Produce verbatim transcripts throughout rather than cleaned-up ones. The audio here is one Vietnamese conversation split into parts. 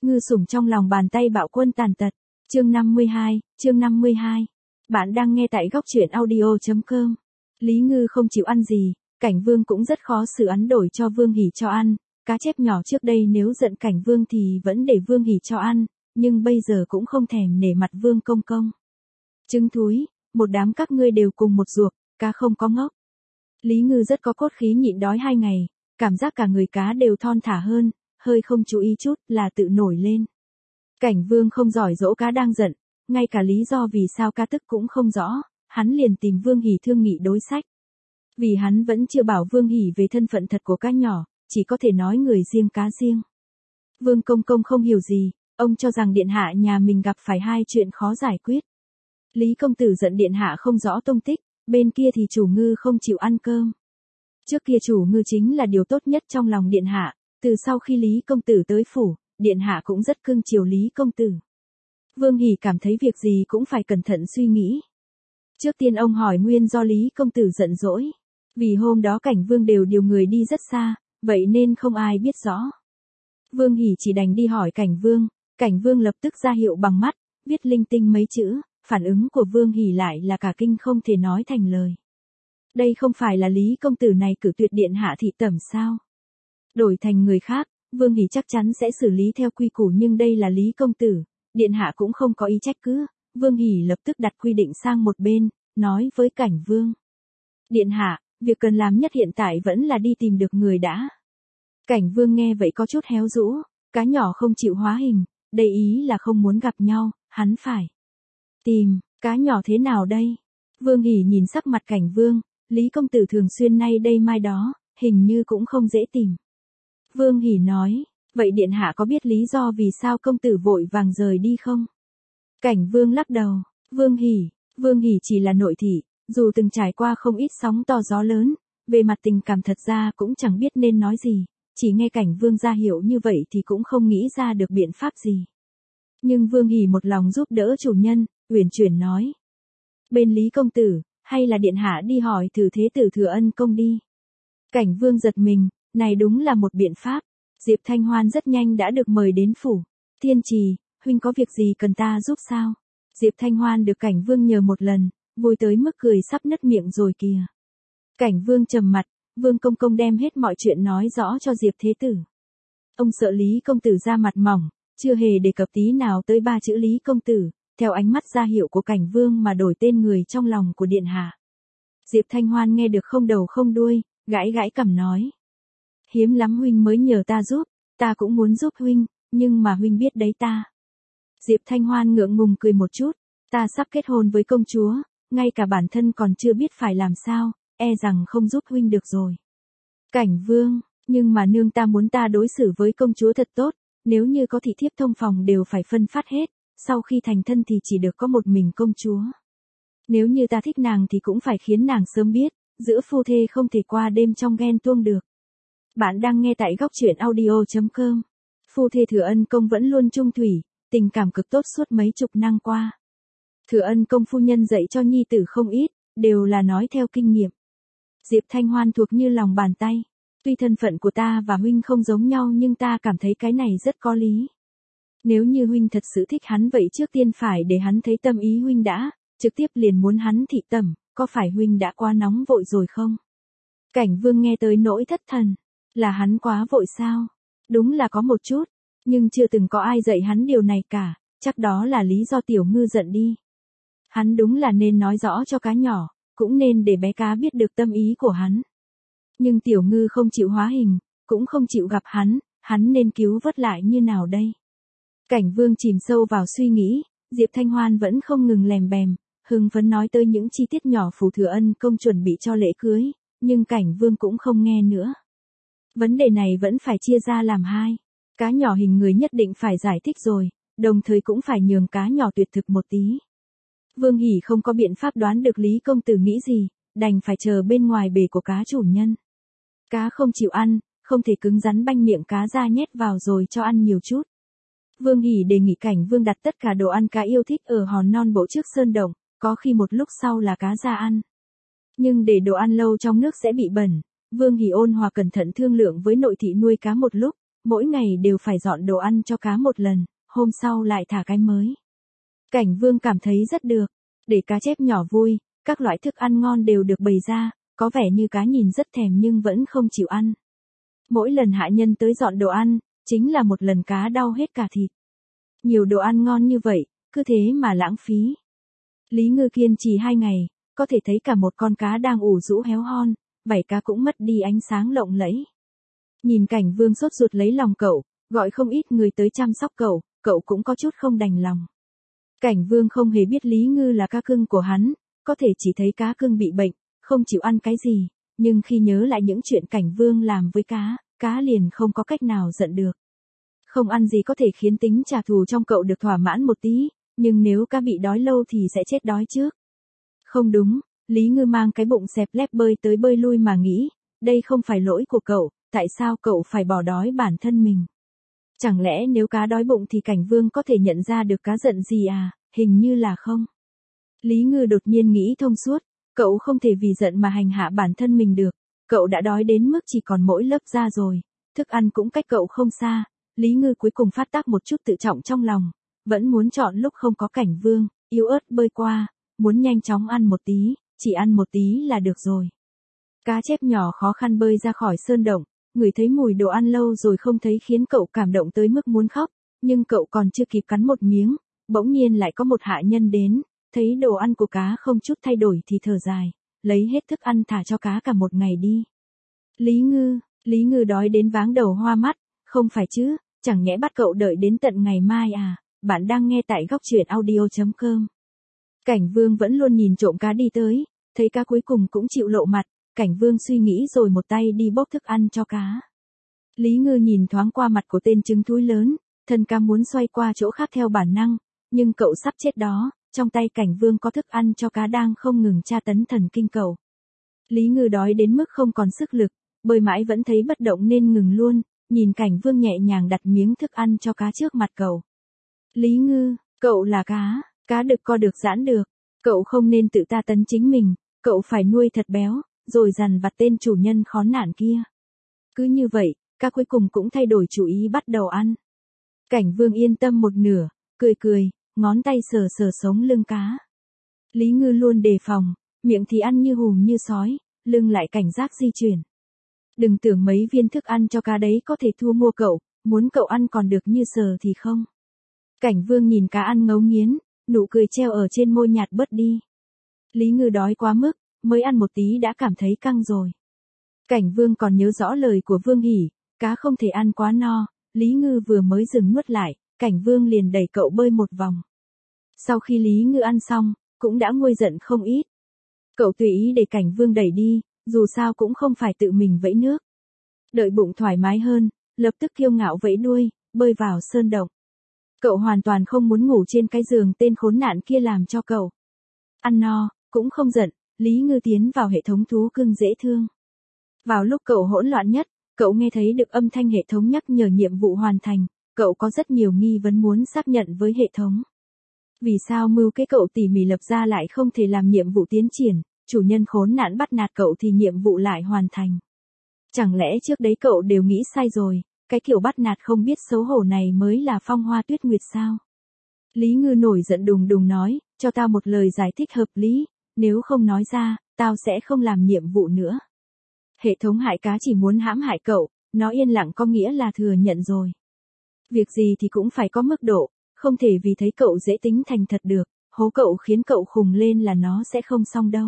Ngư sủng trong lòng bàn tay bạo quân tàn tật. Chương năm mươi hai, chương năm mươi hai. Bạn đang nghe tại góc truyện audio chấm com. Lý Ngư không chịu ăn gì, Cảnh Vương cũng rất khó xử ấn đổi cho Vương Hỉ cho ăn. Cá chép nhỏ trước đây nếu giận Cảnh Vương thì vẫn để Vương Hỉ cho ăn, nhưng bây giờ cũng không thèm nể mặt Vương công công. Trứng thúi, một đám các ngươi đều cùng một ruột, cá không có ngốc. Lý Ngư rất có cốt khí nhịn đói hai ngày, cảm giác cả người cá đều thon thả hơn, hơi không chú ý chút là tự nổi lên. Cảnh Vương không giỏi dỗ cá đang giận, ngay cả lý do vì sao cá tức cũng không rõ, hắn liền tìm Vương Hỉ thương nghị đối sách. Vì hắn vẫn chưa bảo Vương Hỉ về thân phận thật của cá nhỏ, chỉ có thể nói người riêng cá riêng. Vương công công không hiểu gì, ông cho rằng điện hạ nhà mình gặp phải hai chuyện khó giải quyết. Lý công tử giận điện hạ không rõ tông tích, bên kia thì chủ Ngư không chịu ăn cơm. Trước kia chủ Ngư chính là điều tốt nhất trong lòng điện hạ, từ sau khi Lý công tử tới phủ, điện hạ cũng rất cưng chiều Lý công tử. Vương Hỉ cảm thấy việc gì cũng phải cẩn thận suy nghĩ. Trước tiên ông hỏi nguyên do Lý công tử giận dỗi. Vì hôm đó Cảnh Vương đều điều người đi rất xa, vậy nên không ai biết rõ. Vương Hỉ chỉ đành đi hỏi Cảnh Vương, Cảnh Vương lập tức ra hiệu bằng mắt, viết linh tinh mấy chữ, phản ứng của Vương Hỉ lại là cả kinh không thể nói thành lời. Đây không phải là Lý công tử này cử tuyệt điện hạ thị tẩm sao? Đổi thành người khác, Vương Hỉ chắc chắn sẽ xử lý theo quy củ, nhưng đây là Lý công tử, điện hạ cũng không có ý trách cứ. Vương Hỉ lập tức đặt quy định sang một bên, nói với Cảnh Vương. Điện hạ, việc cần làm nhất hiện tại vẫn là đi tìm được người đã. Cảnh Vương nghe vậy có chút héo rũ, cá nhỏ không chịu hóa hình, đây ý là không muốn gặp nhau, hắn phải tìm, cá nhỏ thế nào đây? Vương Hỉ nhìn sắc mặt Cảnh Vương, Lý công tử thường xuyên nay đây mai đó, hình như cũng không dễ tìm. Vương Hỉ nói, vậy điện hạ có biết lý do vì sao công tử vội vàng rời đi không? Cảnh Vương lắc đầu, Vương Hỉ, Vương Hỉ chỉ là nội thị, dù từng trải qua không ít sóng to gió lớn, về mặt tình cảm thật ra cũng chẳng biết nên nói gì, chỉ nghe Cảnh Vương ra hiệu như vậy thì cũng không nghĩ ra được biện pháp gì. Nhưng Vương Hỉ một lòng giúp đỡ chủ nhân, uyển chuyển nói. Bên Lý công tử, hay là điện hạ đi hỏi thử thế tử Thừa Ân công đi. Cảnh Vương giật mình, này đúng là một biện pháp. Diệp Thanh Hoan rất nhanh đã được mời đến phủ. Tiên Trì, huynh có việc gì cần ta giúp sao? Diệp Thanh Hoan được Cảnh Vương nhờ một lần, vui tới mức cười sắp nứt miệng rồi kìa. Cảnh Vương trầm mặt, Vương công công đem hết mọi chuyện nói rõ cho Diệp thế tử. Ông sợ Lý công tử ra mặt mỏng, chưa hề đề cập tí nào tới ba chữ Lý công tử, theo ánh mắt ra hiệu của Cảnh Vương mà đổi tên người trong lòng của điện hạ. Diệp Thanh Hoan nghe được không đầu không đuôi, gãi gãi cằm nói. Hiếm lắm huynh mới nhờ ta giúp, ta cũng muốn giúp huynh, nhưng mà huynh biết đấy ta. Diệp Thanh Hoan ngượng ngùng cười một chút, ta sắp kết hôn với công chúa, ngay cả bản thân còn chưa biết phải làm sao, e rằng không giúp huynh được rồi. Cảnh Vương, nhưng mà nương ta muốn ta đối xử với công chúa thật tốt, nếu như có thị thiếp thông phòng đều phải phân phát hết, sau khi thành thân thì chỉ được có một mình công chúa. Nếu như ta thích nàng thì cũng phải khiến nàng sớm biết, giữa phu thê không thể qua đêm trong ghen tuông được. Bạn đang nghe tại góc truyện audio chấm com. Phu thê Thừa Ân công vẫn luôn chung thủy, tình cảm cực tốt suốt mấy chục năm qua. Thừa Ân công phu nhân dạy cho nhi tử không ít, đều là nói theo kinh nghiệm. Diệp Thanh Hoan thuộc như lòng bàn tay. Tuy thân phận của ta và huynh không giống nhau nhưng ta cảm thấy cái này rất có lý. Nếu như huynh thật sự thích hắn vậy trước tiên phải để hắn thấy tâm ý huynh đã, trực tiếp liền muốn hắn thị tẩm, có phải huynh đã quá nóng vội rồi không? Cảnh Vương nghe tới nỗi thất thần, là hắn quá vội sao? Đúng là có một chút, nhưng chưa từng có ai dạy hắn điều này cả, chắc đó là lý do tiểu Ngư giận đi. Hắn đúng là nên nói rõ cho cá nhỏ, cũng nên để bé cá biết được tâm ý của hắn. Nhưng tiểu Ngư không chịu hóa hình, cũng không chịu gặp hắn, hắn nên cứu vớt lại như nào đây? Cảnh Vương chìm sâu vào suy nghĩ, Diệp Thanh Hoan vẫn không ngừng lèm bèm, hưng phấn nói tới những chi tiết nhỏ phủ Thừa Ân công chuẩn bị cho lễ cưới, nhưng Cảnh Vương cũng không nghe nữa. Vấn đề này vẫn phải chia ra làm hai. Cá nhỏ hình người nhất định phải giải thích rồi, đồng thời cũng phải nhường cá nhỏ tuyệt thực một tí. Vương Hỉ không có biện pháp đoán được Lý công tử nghĩ gì, đành phải chờ bên ngoài bể của cá chủ nhân. Cá không chịu ăn, không thể cứng rắn banh miệng cá ra nhét vào rồi cho ăn nhiều chút. Vương Hỉ đề nghị Cảnh Vương đặt tất cả đồ ăn cá yêu thích ở hòn non bộ trước sơn động, có khi một lúc sau là cá ra ăn. Nhưng để đồ ăn lâu trong nước sẽ bị bẩn, Vương Hỉ ôn hòa cẩn thận thương lượng với nội thị nuôi cá một lúc, mỗi ngày đều phải dọn đồ ăn cho cá một lần, hôm sau lại thả cái mới. Cảnh Vương cảm thấy rất được, để cá chép nhỏ vui, các loại thức ăn ngon đều được bày ra, có vẻ như cá nhìn rất thèm nhưng vẫn không chịu ăn. Mỗi lần hạ nhân tới dọn đồ ăn, chính là một lần cá đau hết cả thịt. Nhiều đồ ăn ngon như vậy, cứ thế mà lãng phí. Lý Ngư kiên trì hai ngày, có thể thấy cả một con cá đang ủ rũ héo hon, vảy cá cũng mất đi ánh sáng lộng lẫy. Nhìn Cảnh Vương sốt ruột lấy lòng cậu, gọi không ít người tới chăm sóc cậu, cậu cũng có chút không đành lòng. Cảnh Vương không hề biết Lý Ngư là cá cưng của hắn, có thể chỉ thấy cá cưng bị bệnh, không chịu ăn cái gì, nhưng khi nhớ lại những chuyện Cảnh Vương làm với cá, cá liền không có cách nào giận được. Không ăn gì có thể khiến tính trả thù trong cậu được thỏa mãn một tí, nhưng nếu cá bị đói lâu thì sẽ chết đói trước. Không đúng, Lý Ngư mang cái bụng xẹp lép bơi tới bơi lui mà nghĩ, đây không phải lỗi của cậu, tại sao cậu phải bỏ đói bản thân mình? Chẳng lẽ nếu cá đói bụng thì Cảnh Vương có thể nhận ra được cá giận gì à, hình như là không. Lý Ngư đột nhiên nghĩ thông suốt, cậu không thể vì giận mà hành hạ bản thân mình được, cậu đã đói đến mức chỉ còn mỗi lớp da rồi, thức ăn cũng cách cậu không xa, Lý Ngư cuối cùng phát tác một chút tự trọng trong lòng, vẫn muốn chọn lúc không có Cảnh Vương, yếu ớt bơi qua, muốn nhanh chóng ăn một tí, chỉ ăn một tí là được rồi. Cá chép nhỏ khó khăn bơi ra khỏi sơn động, ngửi thấy mùi đồ ăn lâu rồi không thấy khiến cậu cảm động tới mức muốn khóc, nhưng cậu còn chưa kịp cắn một miếng, bỗng nhiên lại có một hạ nhân đến, thấy đồ ăn của cá không chút thay đổi thì thở dài, lấy hết thức ăn thả cho cá cả một ngày đi. Lý Ngư, Lý Ngư đói đến váng đầu hoa mắt, không phải chứ, chẳng nhẽ bắt cậu đợi đến tận ngày mai à, bạn đang nghe tại góc truyện audio chấm com. Cảnh Vương vẫn luôn nhìn trộm cá đi tới, thấy cá cuối cùng cũng chịu lộ mặt, Cảnh Vương suy nghĩ rồi một tay đi bốc thức ăn cho cá. Lý Ngư nhìn thoáng qua mặt của tên trứng thúi lớn, thân cá muốn xoay qua chỗ khác theo bản năng, nhưng cậu sắp chết đó, trong tay Cảnh Vương có thức ăn cho cá đang không ngừng tra tấn thần kinh cậu. Lý Ngư đói đến mức không còn sức lực, bơi mãi vẫn thấy bất động nên ngừng luôn, nhìn Cảnh Vương nhẹ nhàng đặt miếng thức ăn cho cá trước mặt cậu. Lý Ngư, cậu là cá, cá đực co được giãn được, cậu không nên tự ta tấn chính mình, cậu phải nuôi thật béo, rồi dằn vặt tên chủ nhân khốn nạn kia. Cứ như vậy, cá cuối cùng cũng thay đổi chủ ý bắt đầu ăn. Cảnh Vương yên tâm một nửa, cười cười, ngón tay sờ sờ sống lưng cá. Lý Ngư luôn đề phòng, miệng thì ăn như hùm như sói, lưng lại cảnh giác di chuyển. Đừng tưởng mấy viên thức ăn cho cá đấy có thể thua mua cậu, muốn cậu ăn còn được như sờ thì không. Cảnh Vương nhìn cá ăn ngấu nghiến, nụ cười treo ở trên môi nhạt bớt đi. Lý Ngư đói quá mức, mới ăn một tí đã cảm thấy căng rồi. Cảnh Vương còn nhớ rõ lời của Vương Hỉ, cá không thể ăn quá no, Lý Ngư vừa mới dừng nuốt lại, Cảnh Vương liền đẩy cậu bơi một vòng. Sau khi Lý Ngư ăn xong, cũng đã nguôi giận không ít. Cậu tùy ý để Cảnh Vương đẩy đi, dù sao cũng không phải tự mình vẫy nước. Đợi bụng thoải mái hơn, lập tức kiêu ngạo vẫy đuôi, bơi vào sơn động. Cậu hoàn toàn không muốn ngủ trên cái giường tên khốn nạn kia làm cho cậu. Ăn no, cũng không giận, Lý Ngư tiến vào hệ thống thú cưng dễ thương. Vào lúc cậu hỗn loạn nhất, cậu nghe thấy được âm thanh hệ thống nhắc nhở nhiệm vụ hoàn thành, cậu có rất nhiều nghi vấn muốn xác nhận với hệ thống. Vì sao mưu kế cậu tỉ mỉ lập ra lại không thể làm nhiệm vụ tiến triển, chủ nhân khốn nạn bắt nạt cậu thì nhiệm vụ lại hoàn thành. Chẳng lẽ trước đấy cậu đều nghĩ sai rồi, cái kiểu bắt nạt không biết xấu hổ này mới là Phong Hoa Tuyết Nguyệt sao? Lý Ngư nổi giận đùng đùng nói, cho tao một lời giải thích hợp lý, nếu không nói ra, tao sẽ không làm nhiệm vụ nữa. Hệ thống hại cá chỉ muốn hãm hại cậu, nó yên lặng có nghĩa là thừa nhận rồi. Việc gì thì cũng phải có mức độ, không thể vì thấy cậu dễ tính thành thật được, hố cậu khiến cậu khùng lên là nó sẽ không xong đâu.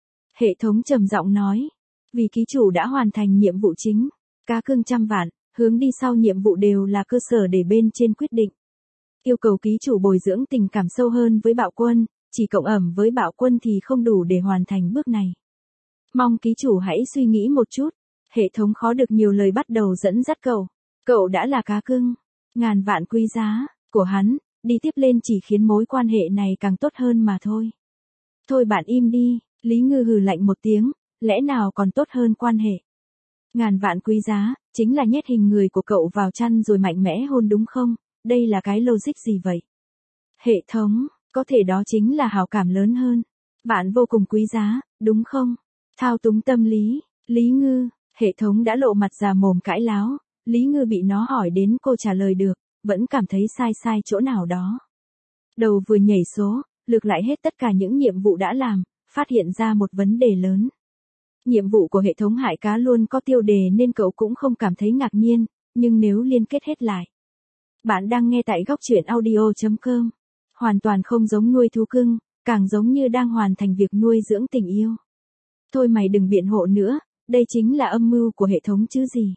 Hệ thống trầm giọng nói, vì ký chủ đã hoàn thành nhiệm vụ chính, cá cưng trăm vạn, hướng đi sau nhiệm vụ đều là cơ sở để bên trên quyết định. Yêu cầu ký chủ bồi dưỡng tình cảm sâu hơn với Bạo Quân, chỉ cộng ẩm với Bạo Quân thì không đủ để hoàn thành bước này. Mong ký chủ hãy suy nghĩ một chút, hệ thống khó được nhiều lời bắt đầu dẫn dắt cậu. Cậu đã là cá cưng, ngàn vạn quý giá, của hắn, đi tiếp lên chỉ khiến mối quan hệ này càng tốt hơn mà thôi. Thôi bạn im đi, Lý Ngư hừ lạnh một tiếng, lẽ nào còn tốt hơn quan hệ. Ngàn vạn quý giá, chính là nhét hình người của cậu vào chăn rồi mạnh mẽ hôn đúng không? Đây là cái logic gì vậy? Hệ thống, có thể đó chính là hảo cảm lớn hơn. Bạn vô cùng quý giá, đúng không? Thao túng tâm lý, Lý Ngư, hệ thống đã lộ mặt già mồm cãi láo. Lý Ngư bị nó hỏi đến cô trả lời được, vẫn cảm thấy sai sai chỗ nào đó. Đầu vừa nhảy số, lược lại hết tất cả những nhiệm vụ đã làm, phát hiện ra một vấn đề lớn. Nhiệm vụ của hệ thống hại cá luôn có tiêu đề nên cậu cũng không cảm thấy ngạc nhiên, nhưng nếu liên kết hết lại. Bạn đang nghe tại góc truyện audio chấm com. Hoàn toàn không giống nuôi thú cưng, càng giống như đang hoàn thành việc nuôi dưỡng tình yêu. Thôi mày đừng biện hộ nữa, đây chính là âm mưu của hệ thống chứ gì.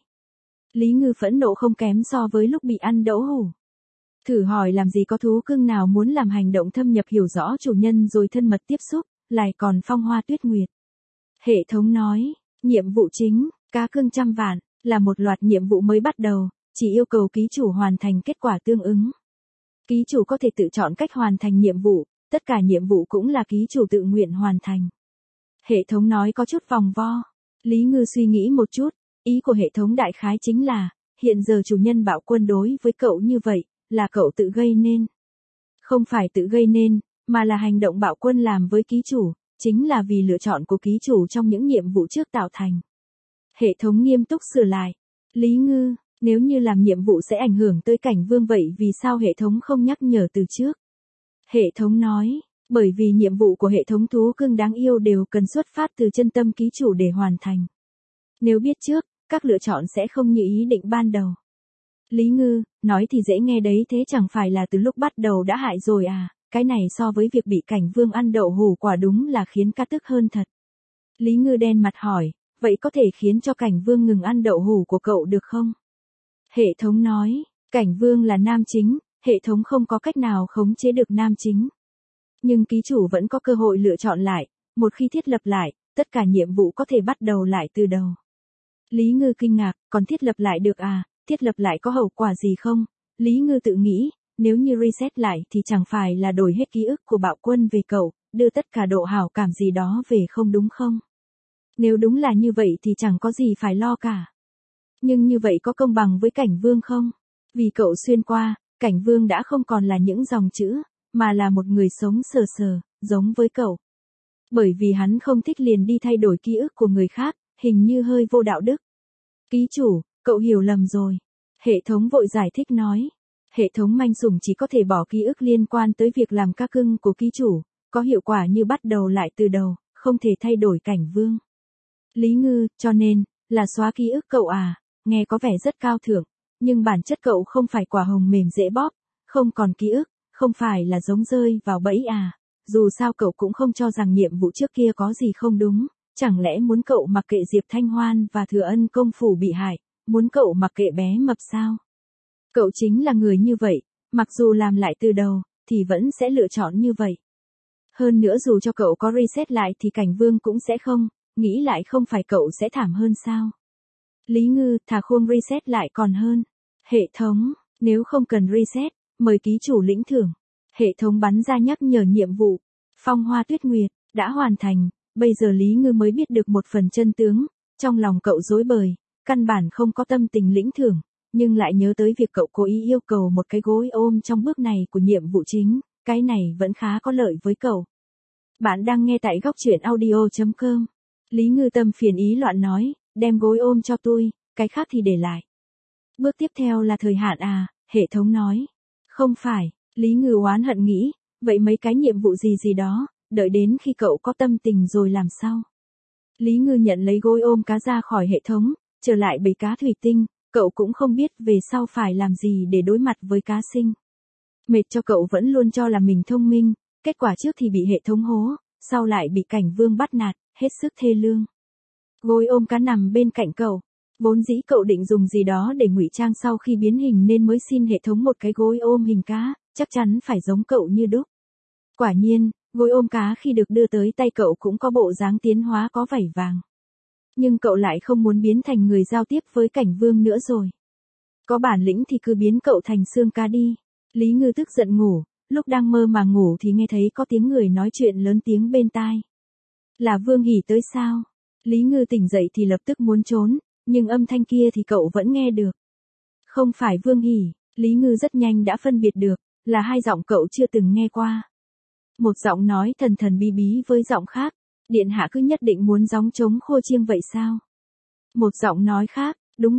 Lý Ngư phẫn nộ không kém so với lúc bị ăn đậu hũ. Thử hỏi làm gì có thú cưng nào muốn làm hành động thâm nhập hiểu rõ chủ nhân rồi thân mật tiếp xúc, lại còn phong hoa tuyết nguyệt. Hệ thống nói, nhiệm vụ chính, cá cưng trăm vạn, là một loạt nhiệm vụ mới bắt đầu, chỉ yêu cầu ký chủ hoàn thành kết quả tương ứng. Ký chủ có thể tự chọn cách hoàn thành nhiệm vụ, tất cả nhiệm vụ cũng là ký chủ tự nguyện hoàn thành. Hệ thống nói có chút vòng vo. Lý Ngư suy nghĩ một chút, ý của hệ thống đại khái chính là, hiện giờ chủ nhân Bạo Quân đối với cậu như vậy, là cậu tự gây nên. Không phải tự gây nên, mà là hành động Bạo Quân làm với ký chủ, chính là vì lựa chọn của ký chủ trong những nhiệm vụ trước tạo thành. Hệ thống nghiêm túc sửa lại. Lý Ngư, nếu như làm nhiệm vụ sẽ ảnh hưởng tới cảnh vương vậy vì sao hệ thống không nhắc nhở từ trước? Hệ thống nói, bởi vì nhiệm vụ của hệ thống thú cưng đáng yêu đều cần xuất phát từ chân tâm ký chủ để hoàn thành. Nếu biết trước, các lựa chọn sẽ không như ý định ban đầu. Lý Ngư, nói thì dễ nghe đấy, thế chẳng phải là từ lúc bắt đầu đã hại rồi à, cái này so với việc bị cảnh vương ăn đậu hũ quả đúng là khiến ca tức hơn thật. Lý Ngư đen mặt hỏi, vậy có thể khiến cho cảnh vương ngừng ăn đậu hũ của cậu được không? Hệ thống nói, cảnh vương là nam chính, hệ thống không có cách nào khống chế được nam chính. Nhưng ký chủ vẫn có cơ hội lựa chọn lại, một khi thiết lập lại, tất cả nhiệm vụ có thể bắt đầu lại từ đầu. Lý Ngư kinh ngạc, còn thiết lập lại được à, thiết lập lại có hậu quả gì không? Lý Ngư tự nghĩ, nếu như reset lại thì chẳng phải là đổi hết ký ức của Bạo Quân về cậu, đưa tất cả độ hảo cảm gì đó về không đúng không? Nếu đúng là như vậy thì chẳng có gì phải lo cả. Nhưng như vậy có công bằng với cảnh vương không? Vì cậu xuyên qua, cảnh vương đã không còn là những dòng chữ, mà là một người sống sờ sờ, giống với cậu. Bởi vì hắn không thích liền đi thay đổi ký ức của người khác, hình như hơi vô đạo đức. Ký chủ, cậu hiểu lầm rồi. Hệ thống vội giải thích nói. Hệ thống manh sủng chỉ có thể bỏ ký ức liên quan tới việc làm cá cưng của ký chủ, có hiệu quả như bắt đầu lại từ đầu, không thể thay đổi cảnh vương. Lý Ngư, cho nên, là xóa ký ức cậu à, nghe có vẻ rất cao thượng, nhưng bản chất cậu không phải quả hồng mềm dễ bóp, không còn ký ức, không phải là giống rơi vào bẫy à, dù sao cậu cũng không cho rằng nhiệm vụ trước kia có gì không đúng, chẳng lẽ muốn cậu mặc kệ Diệp Thanh Hoan và Thừa Ân công phủ bị hại, muốn cậu mặc kệ bé mập sao? Cậu chính là người như vậy, mặc dù làm lại từ đầu, thì vẫn sẽ lựa chọn như vậy. Hơn nữa dù cho cậu có reset lại thì cảnh vương cũng sẽ không, nghĩ lại không phải cậu sẽ thảm hơn sao? Lý Ngư, thà khuôn reset lại còn hơn. Hệ thống, nếu không cần reset, mời ký chủ lĩnh thưởng. Hệ thống bắn ra nhắc nhở nhiệm vụ. Phong Hoa Tuyết Nguyệt, đã hoàn thành, bây giờ Lý Ngư mới biết được một phần chân tướng, trong lòng cậu rối bời, căn bản không có tâm tình lĩnh thưởng, nhưng lại nhớ tới việc cậu cố ý yêu cầu một cái gối ôm trong bước này của nhiệm vụ chính, cái này vẫn khá có lợi với cậu. Bạn đang nghe tại góc truyện audio chấm com. Lý Ngư tâm phiền ý loạn nói, đem gối ôm cho tôi, cái khác thì để lại. Bước tiếp theo là thời hạn à, hệ thống nói. Không phải, Lý Ngư oán hận nghĩ, vậy mấy cái nhiệm vụ gì gì đó, đợi đến khi cậu có tâm tình rồi làm sao? Lý Ngư nhận lấy gối ôm cá ra khỏi hệ thống, trở lại bể cá thủy tinh, cậu cũng không biết về sau phải làm gì để đối mặt với cá sinh. Mệt cho cậu vẫn luôn cho là mình thông minh, kết quả trước thì bị hệ thống hố, sau lại bị cảnh vương bắt nạt, hết sức thê lương. Gối ôm cá nằm bên cạnh cậu, vốn dĩ cậu định dùng gì đó để ngụy trang sau khi biến hình nên mới xin hệ thống một cái gối ôm hình cá, chắc chắn phải giống cậu như đúc. Quả nhiên, gối ôm cá khi được đưa tới tay cậu cũng có bộ dáng tiến hóa có vảy vàng. Nhưng cậu lại không muốn biến thành người giao tiếp với cảnh vương nữa rồi. Có bản lĩnh thì cứ biến cậu thành xương cá đi. Lý Ngư tức giận ngủ, lúc đang mơ mà ngủ thì nghe thấy có tiếng người nói chuyện lớn tiếng bên tai. Là Vương Hỉ tới sao? Lý Ngư tỉnh dậy thì lập tức muốn trốn, nhưng âm thanh kia thì cậu vẫn nghe được. Không phải Vương Hỉ, Lý Ngư rất nhanh đã phân biệt được, là hai giọng cậu chưa từng nghe qua. Một giọng nói thần thần bí bí với giọng khác, điện hạ cứ nhất định muốn gióng trống khô chiêng vậy sao? Một giọng nói khác, đúng vậy,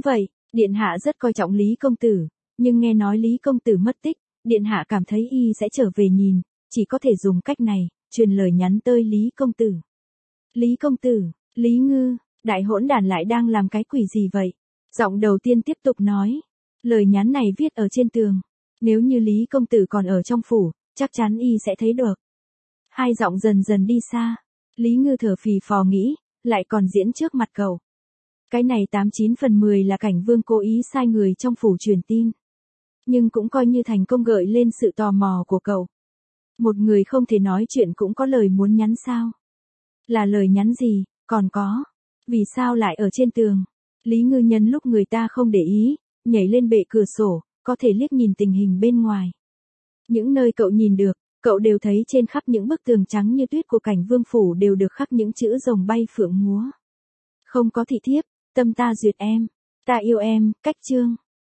Điện hạ rất coi trọng Lý công tử, nhưng nghe nói Lý công tử mất tích, điện hạ cảm thấy y sẽ trở về nhìn, chỉ có thể dùng cách này, truyền lời nhắn tới Lý công tử. Lý công tử, Lý Ngư, đại hỗn đản lại đang làm cái quỷ gì vậy? Giọng đầu tiên tiếp tục nói. Lời nhắn này viết ở trên tường. Nếu như Lý công tử còn ở trong phủ, chắc chắn y sẽ thấy được. Hai giọng dần dần đi xa. Lý Ngư thở phì phò nghĩ, lại còn diễn trước mặt cậu. Cái này tám chín phần mười là Cảnh Vương cố ý sai người trong phủ truyền tin. Nhưng cũng coi như thành công gợi lên sự tò mò của cậu. Một người không thể nói chuyện cũng có lời muốn nhắn sao? Là lời nhắn gì, còn có. Vì sao lại ở trên tường? Lý Ngư nhân lúc người ta không để ý, nhảy lên bệ cửa sổ, có thể liếc nhìn tình hình bên ngoài. Những nơi cậu nhìn được, cậu đều thấy trên khắp những bức tường trắng như tuyết của Cảnh Vương phủ đều được khắc những chữ rồng bay phượng múa. Không có thị thiếp, tâm ta duyệt em, ta yêu em, cách chương.